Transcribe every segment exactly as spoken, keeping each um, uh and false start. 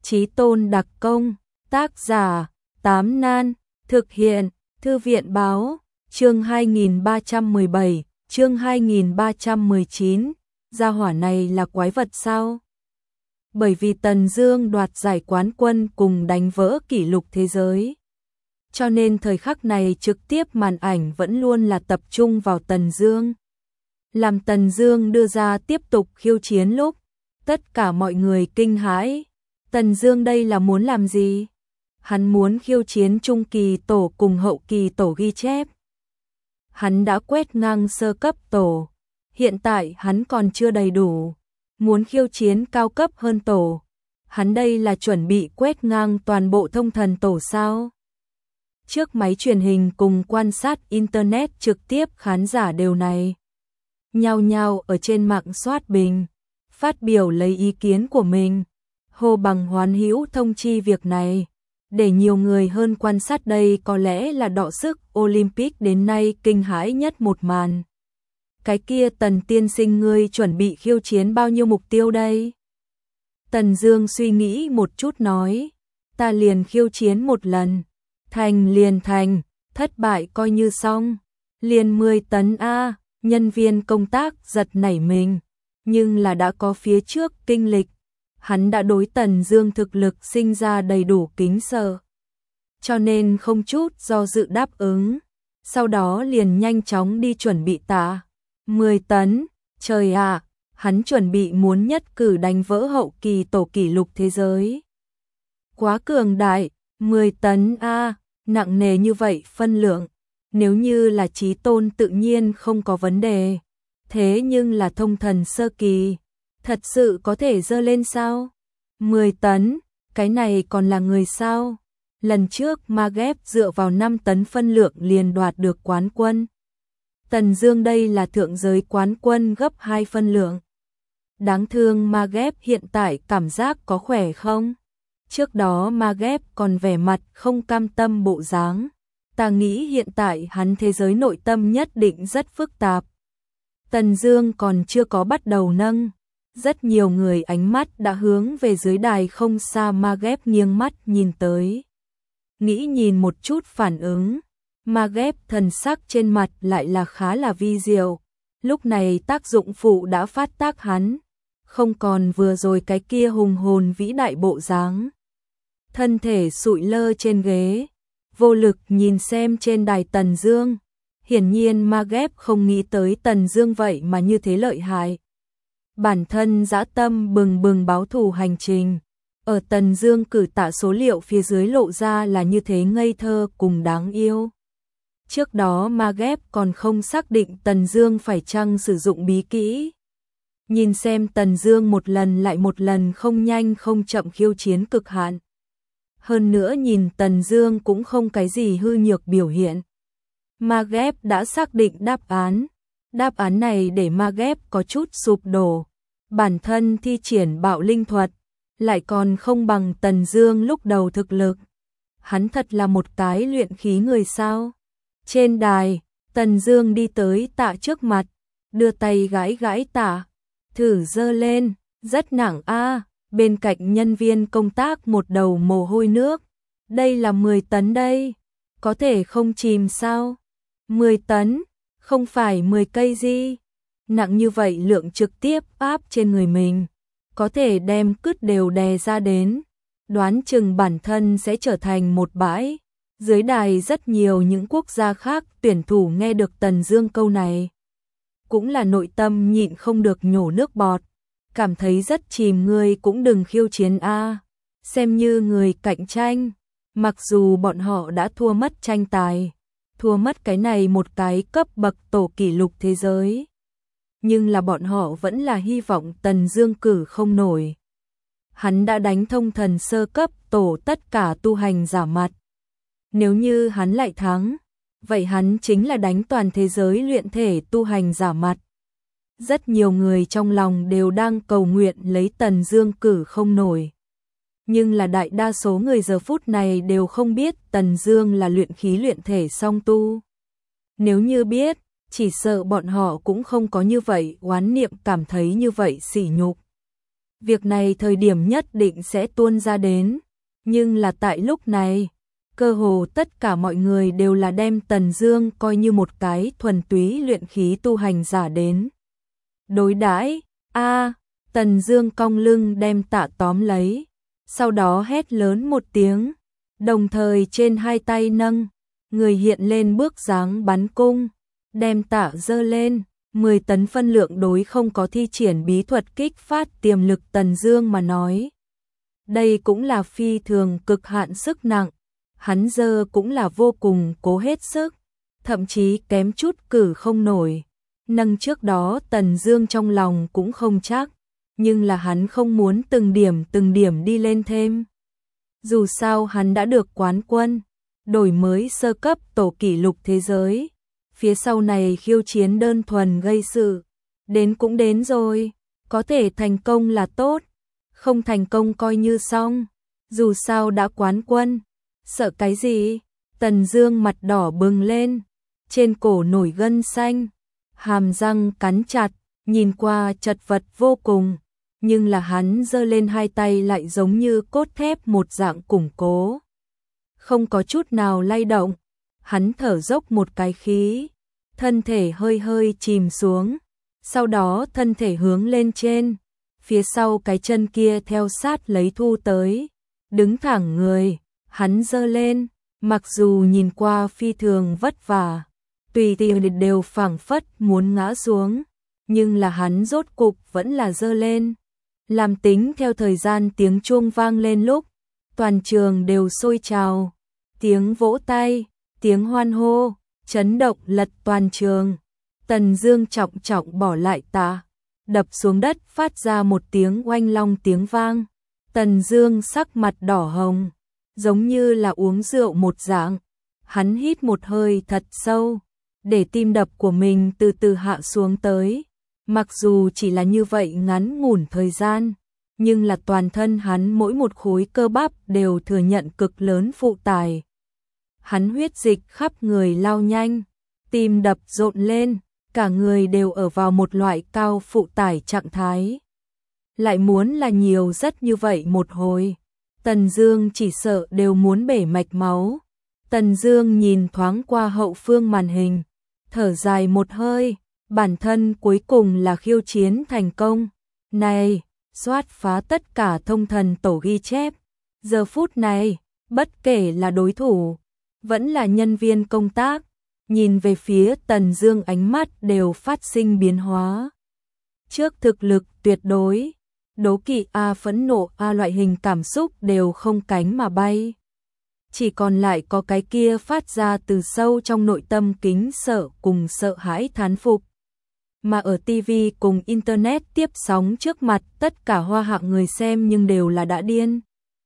Chí Tôn đặc công, tác giả, Tám Nan, thực hiện, Thư viện báo, chương hai nghìn ba trăm mười bảy, chương hai nghìn ba trăm mười chín, gia hỏa này là quái vật sao? Bởi vì Tần Dương đoạt giải quán quân cùng đánh vỡ kỷ lục thế giới. Cho nên thời khắc này trực tiếp màn ảnh vẫn luôn là tập trung vào Tần Dương. Làm Tần Dương đưa ra tiếp tục khiêu chiến lúc, tất cả mọi người kinh hãi. Tần Dương đây là muốn làm gì? Hắn muốn khiêu chiến trung kỳ tổ cùng hậu kỳ tổ ghi chép. Hắn đã quét ngang sơ cấp tổ, hiện tại hắn còn chưa đầy đủ, muốn khiêu chiến cao cấp hơn tổ. Hắn đây là chuẩn bị quét ngang toàn bộ thông thần tổ sao? Trước máy truyền hình cùng quan sát internet trực tiếp khán giả đều này nhao nhao ở trên mạng soát bình, phát biểu lấy ý kiến của mình, hô bằng hoán hữu thông chi việc này, để nhiều người hơn quan sát. Đây có lẽ là đọ sức Olympic đến nay kinh hãi nhất một màn. Cái kia Tần tiên sinh ngươi chuẩn bị khiêu chiến bao nhiêu mục tiêu đây? Tần Dương suy nghĩ một chút nói, ta liền khiêu chiến một lần, thành liền thành, thất bại coi như xong, liền mười tấn a. Nhân viên công tác giật nảy mình, nhưng là đã có phía trước kinh lịch, hắn đã đối Tần Dương thực lực sinh ra đầy đủ kính sợ, cho nên không chút do dự đáp ứng, sau đó liền nhanh chóng đi chuẩn bị tạ. mười tấn, trời ạ, à, hắn chuẩn bị muốn nhất cử đánh vỡ hậu kỳ tổ kỷ lục thế giới. Quá cường đại, mười tấn a, à, nặng nề như vậy phân lượng. Nếu như là Chí Tôn tự nhiên không có vấn đề, thế nhưng là thông thần sơ kỳ, thật sự có thể dơ lên sao? mười tấn, cái này còn là người sao? Lần trước Magep dựa vào năm tấn phân lượng liền đoạt được quán quân. Tần Dương đây là thượng giới quán quân gấp hai phân lượng. Đáng thương Magep hiện tại cảm giác có khỏe không? Trước đó Magep còn vẻ mặt không cam tâm bộ dáng. Ta nghĩ hiện tại hắn thế giới nội tâm nhất định rất phức tạp. Tần Dương còn chưa có bắt đầu nâng, rất nhiều người ánh mắt đã hướng về dưới đài không xa Magep nghiêng mắt nhìn tới. Nghĩ nhìn một chút phản ứng, Magep thần sắc trên mặt lại là khá là vi diệu. Lúc này tác dụng phụ đã phát tác hắn, không còn vừa rồi cái kia hùng hồn vĩ đại bộ dáng. Thân thể sụi lơ trên ghế, vô lực nhìn xem trên đài Tần Dương. Hiển nhiên Magep không nghĩ tới Tần Dương vậy mà như thế lợi hại. Bản thân dã tâm bừng bừng báo thù hành trình, ở Tần Dương cử tạ số liệu phía dưới lộ ra là như thế ngây thơ cùng đáng yêu. Trước đó Magep còn không xác định Tần Dương phải chăng sử dụng bí kỹ. Nhìn xem Tần Dương một lần lại một lần không nhanh không chậm khiêu chiến cực hạn. Hơn nữa nhìn Tần Dương cũng không cái gì hư nhược biểu hiện. Magep đã xác định đáp án. Đáp án này để Magep có chút sụp đổ. Bản thân thi triển bạo linh thuật, lại còn không bằng Tần Dương lúc đầu thực lực. Hắn thật là một cái luyện khí người sao? Trên đài, Tần Dương đi tới tạ trước mặt, đưa tay gãi gãi tạ, thử giơ lên, rất nặng a. À. Bên cạnh nhân viên công tác một đầu mồ hôi nước. Đây là mười tấn đây, có thể không chìm sao? mười tấn, không phải mười cây gì? Nặng như vậy lượng trực tiếp áp trên người mình, có thể đem cứt đều đè ra đến, đoán chừng bản thân sẽ trở thành một bãi. Dưới đài rất nhiều những quốc gia khác tuyển thủ nghe được Tần Dương câu này, cũng là nội tâm nhịn không được nhổ nước bọt. Cảm thấy rất chìm, ngươi cũng đừng khiêu chiến a, xem như người cạnh tranh. Mặc dù bọn họ đã thua mất tranh tài, thua mất cái này một cái cấp bậc tổ kỷ lục thế giới, nhưng là bọn họ vẫn là hy vọng Tần Dương cử không nổi. Hắn đã đánh thông thần sơ cấp tổ tất cả tu hành giả mặt. Nếu như hắn lại thắng, vậy hắn chính là đánh toàn thế giới luyện thể tu hành giả mặt. Rất nhiều người trong lòng đều đang cầu nguyện lấy Tần Dương cử không nổi. Nhưng là đại đa số người giờ phút này đều không biết Tần Dương là luyện khí luyện thể song tu. Nếu như biết, chỉ sợ bọn họ cũng không có như vậy oán niệm, cảm thấy như vậy sỉ nhục. việc này thời điểm nhất định sẽ tuôn ra đến, nhưng là tại lúc này, cơ hồ tất cả mọi người đều là đem Tần Dương coi như một cái thuần túy luyện khí tu hành giả đến đối đãi. A, Tần Dương cong lưng đem Tạ tóm lấy, sau đó hét lớn một tiếng, đồng thời trên hai tay nâng, người hiện lên bước dáng bắn cung, đem Tạ giơ lên, mười tấn phân lượng đối không có thi triển bí thuật kích phát tiềm lực Tần Dương mà nói. Đây cũng là phi thường cực hạn sức nặng, hắn giơ cũng là vô cùng cố hết sức, thậm chí kém chút cử không nổi. Nâng trước đó Tần Dương trong lòng cũng không chắc, nhưng là hắn không muốn từng điểm từng điểm đi lên thêm. Dù sao hắn đã được quán quân, đổi mới sơ cấp tổ kỷ lục thế giới, phía sau này khiêu chiến đơn thuần gây sự, đến cũng đến rồi, có thể thành công là tốt, không thành công coi như xong, dù sao đã quán quân, sợ cái gì? Tần Dương mặt đỏ bừng lên, trên cổ nổi gân xanh, hàm răng cắn chặt, nhìn qua chật vật vô cùng, nhưng là hắn giơ lên hai tay lại giống như cốt thép một dạng củng cố, không có chút nào lay động. Hắn thở dốc một cái khí, thân thể hơi hơi chìm xuống, sau đó thân thể hướng lên trên, phía sau cái chân kia theo sát lấy thu tới, đứng thẳng người, hắn giơ lên, mặc dù nhìn qua phi thường vất vả, tùy tiện đều phảng phất muốn ngã xuống, nhưng là hắn rốt cục vẫn là giơ lên. Làm tính theo thời gian tiếng chuông vang lên lúc, toàn trường đều sôi trào, tiếng vỗ tay, tiếng hoan hô, chấn động lật toàn trường. Tần Dương trọng trọng bỏ lại Tạ, đập xuống đất phát ra một tiếng oanh long tiếng vang. Tần Dương sắc mặt đỏ hồng, giống như là uống rượu một dạng. Hắn hít một hơi thật sâu, để tim đập của mình từ từ hạ xuống tới. Mặc dù chỉ là như vậy ngắn ngủn thời gian, nhưng là toàn thân hắn mỗi một khối cơ bắp đều thừa nhận cực lớn phụ tải. Hắn huyết dịch khắp người lao nhanh, tim đập rộn lên, cả người đều ở vào một loại cao phụ tải trạng thái. Lại muốn là nhiều rất như vậy một hồi, Tần Dương chỉ sợ đều muốn bể mạch máu. Tần Dương nhìn thoáng qua hậu phương màn hình, thở dài một hơi, bản thân cuối cùng là khiêu chiến thành công. Này, soát phá tất cả thông thần tổ ghi chép. Giờ phút này, bất kể là đối thủ, vẫn là nhân viên công tác, nhìn về phía Tần Dương ánh mắt đều phát sinh biến hóa. Trước thực lực tuyệt đối, đố kỵ a phẫn nộ a loại hình cảm xúc đều không cánh mà bay. Chỉ còn lại có cái kia phát ra từ sâu trong nội tâm kính sợ cùng sợ hãi thán phục. Mà ở ti vi cùng Internet tiếp sóng trước mặt tất cả hoa hạng người xem nhưng đều là đã điên.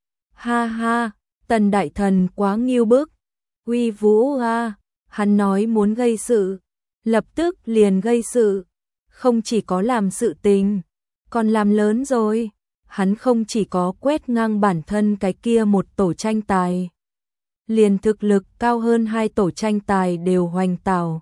Ha ha, Tần đại thần quá nghiêu bức, uy vũ a, hắn nói muốn gây sự, lập tức liền gây sự, không chỉ có làm sự tình, còn làm lớn rồi, hắn không chỉ có quét ngang bản thân cái kia một tổ tranh tài, liền thực lực cao hơn hai tổ tranh tài đều hoành tảo.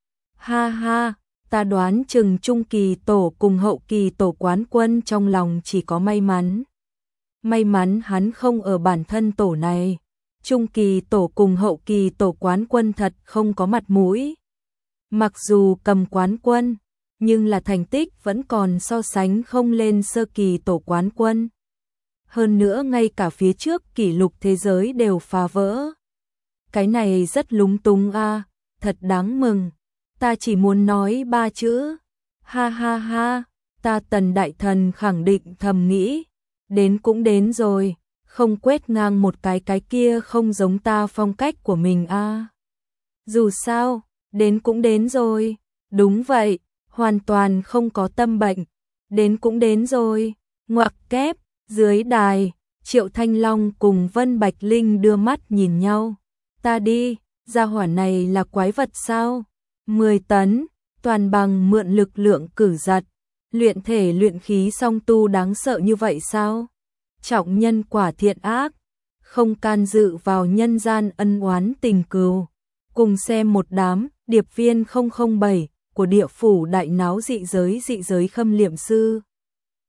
Ha ha, ta đoán chừng trung kỳ tổ cùng hậu kỳ tổ quán quân trong lòng chỉ có may mắn. May mắn hắn không ở bản thân tổ này, trung kỳ tổ cùng hậu kỳ tổ quán quân thật không có mặt mũi. Mặc dù cầm quán quân, nhưng là thành tích vẫn còn so sánh không lên sơ kỳ tổ quán quân. Hơn nữa ngay cả phía trước kỷ lục thế giới đều phá vỡ. Cái này rất lúng túng a, thật đáng mừng. Ta chỉ muốn nói ba chữ. Ha ha ha, ta Tần đại thần khẳng định thầm nghĩ, đến cũng đến rồi, không quét ngang một cái cái kia không giống ta phong cách của mình a. Dù sao, đến cũng đến rồi. Đúng vậy, hoàn toàn không có tâm bệnh. Đến cũng đến rồi. Ngoặc kép, dưới đài, Triệu Thanh Long cùng Vân Bạch Linh đưa mắt nhìn nhau. Ta đi, gia hỏa này là quái vật sao? mười tấn, toàn bằng mượn lực lượng cử giật, luyện thể luyện khí song tu đáng sợ như vậy sao? Trọng nhân quả thiện ác, không can dự vào nhân gian ân oán tình cừu. Cùng xem một đám điệp viên không không bảy của địa phủ đại náo dị giới dị giới khâm liệm sư.